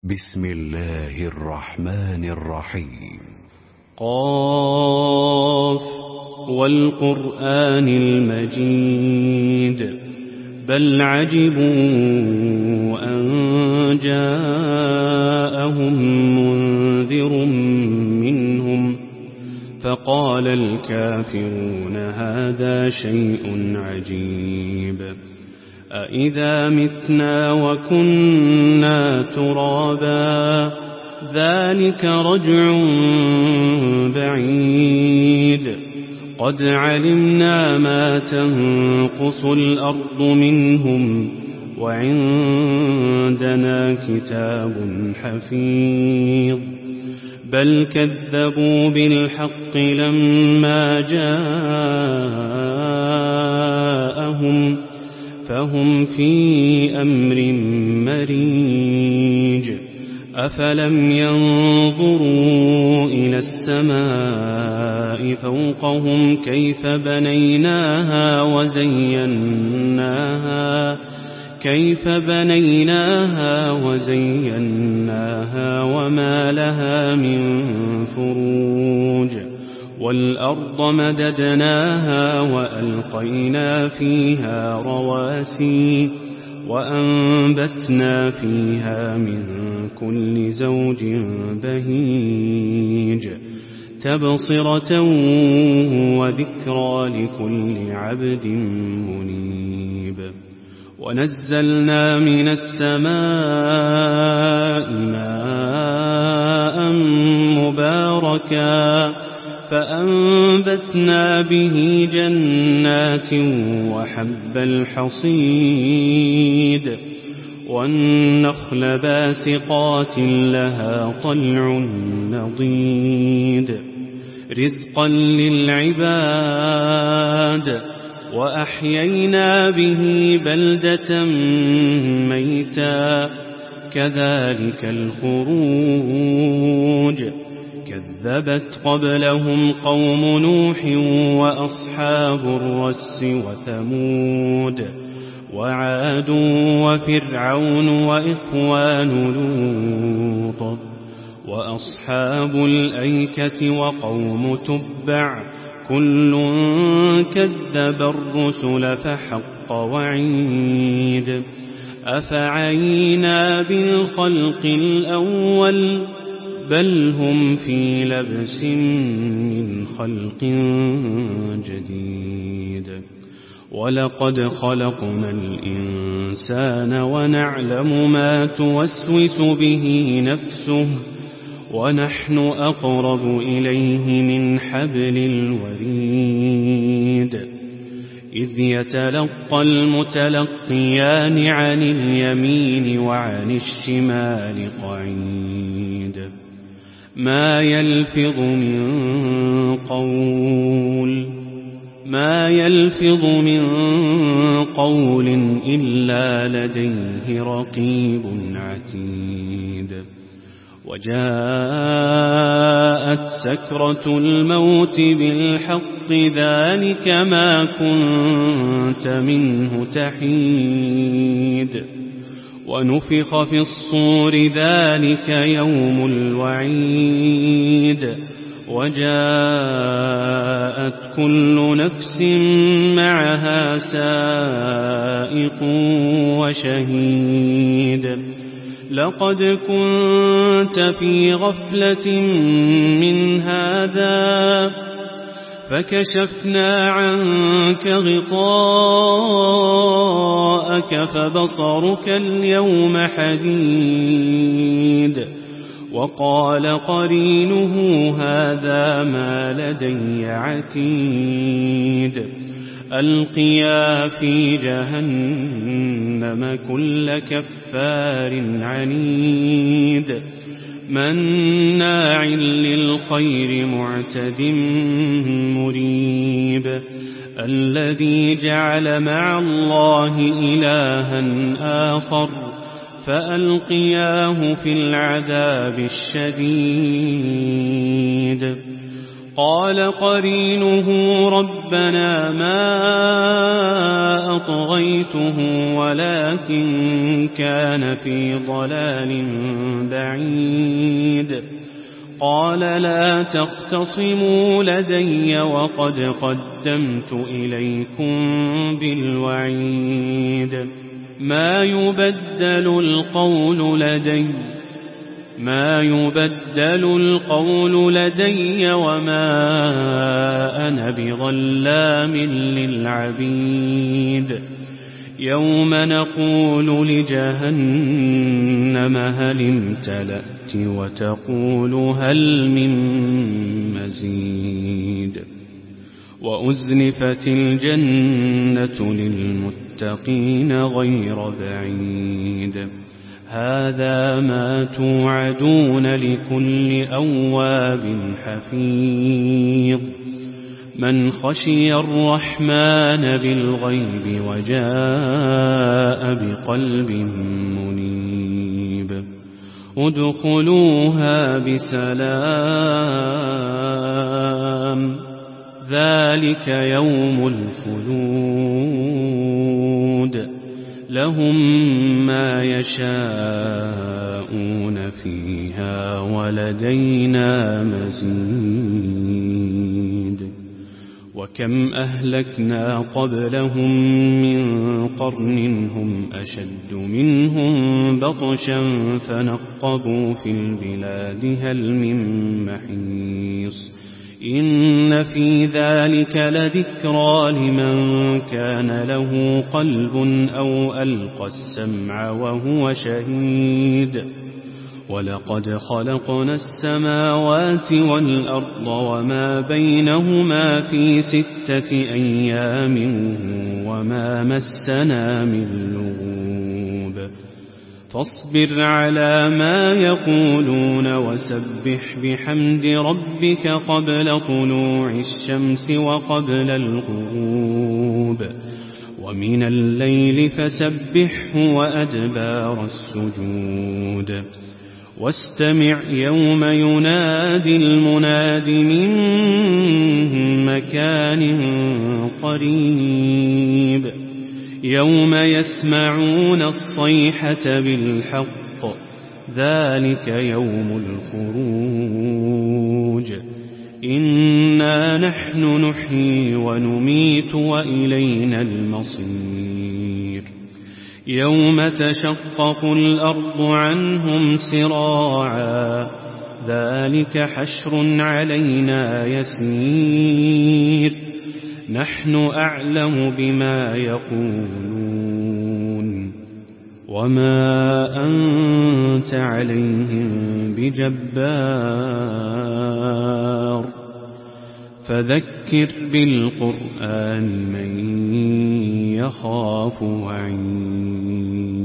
بسم الله الرحمن الرحيم. قاف والقرآن المجيد بل عجبوا أن جاءهم منذر منهم فقال الكافرون هذا شيء عجيب أإذا متنا وكنا ترابا ذلك رجع بعيد قد علمنا ما تنقص الأرض منهم وعندنا كتاب حفيظ بل كذبوا بالحق لما جاءهم فهم في أمر مريج أفلم ينظروا إلى السماء فوقهم كيف بنيناها وزيناها وما لها من فروج والأرض مددناها وألقينا فيها رواسي وأنبتنا فيها من كل زوج بهيج تبصرة وذكرى لكل عبد منيب ونزلنا من السماء ماء مباركا فأنبتنا به جنات وحب الحصيد والنخل باسقات لها طلع نضيد رزقا للعباد وأحيينا به بلدة ميتا كذلك الخروج كذبت قبلهم قوم نوح وأصحاب الرس وثمود وعاد وفرعون وإخوان لوط وأصحاب الأيكة وقوم تبع كل كذب الرسل فحق وعيد أفعينا بالخلق الأول بل هم في لبس من خلق جديد ولقد خلقنا الإنسان ونعلم ما توسوس به نفسه ونحن أقرب إليه من حبل الوريد إذ يتلقى المتلقيان عن اليمين وعن الشمال قعيد ما يلفظ من قول إلا لديه رقيب عتيد وجاءت سكرة الموت بالحق ذلك ما كنت منه تحيد ونفخ في الصور ذلك يوم الوعيد وجاءت كل نفس معها سائق وشهيد لقد كنت في غفلة من هذا فكشفنا عنك غطاءك فبصرك اليوم حديد وقال قرينه هذا ما لدي عتيد ألقيا في جهنم كل كفار عنيد مناع للخير معتد مريب الذي جعل مع الله إلها آخر فألقياه في العذاب الشديد قال قرينه ربنا ما أطغيته ولكن كان في ضلال بعيد. قال لا تختصموا لدي وقد قدمت إليكم بالوعيد. ما يبدل القول لدي وما أنا بظلام للعبيد. يوم نقول لجهنم هل امتلأت وتقول هل من مزيد. وأزلفت الجنة للمتقين غير بعيد. هذا ما توعدون لكل أواب حفيظ. من خشي الرحمن بالغيب وجاء بقلب منيب. ادخلوها بسلام ذلك يوم الخلود. لهم ما يشاءون فيها ولدينا مزيد. وكم أهلكنا قبلهم من قرن هم أشد منهم بطشا فنقبوا في البلاد هل من محيص. إن في ذلك لذكرى لمن كان له قلب أو ألقى السمع وهو شهيد. ولقد خلقنا السماوات والأرض وما بينهما في 6 أيام وما مسنا من لغوب. فاصبر على ما يقولون وسبح بحمد ربك قبل طلوع الشمس وقبل الغروب. ومن الليل فسبحه وأدبار السجود. واستمع يوم ينادي المناد من مكان قريب. يوم يسمعون الصيحة بالحق ذلك يوم الخروج. إنا نحن نحيي ونميت وإلينا المصير. يوم تشقق الأرض عنهم سراعا ذلك حشر علينا يسير. نحن أعلم بما يقولون وما أنت عليهم بجبار. فذكر بالقرآن من يخاف وعيد.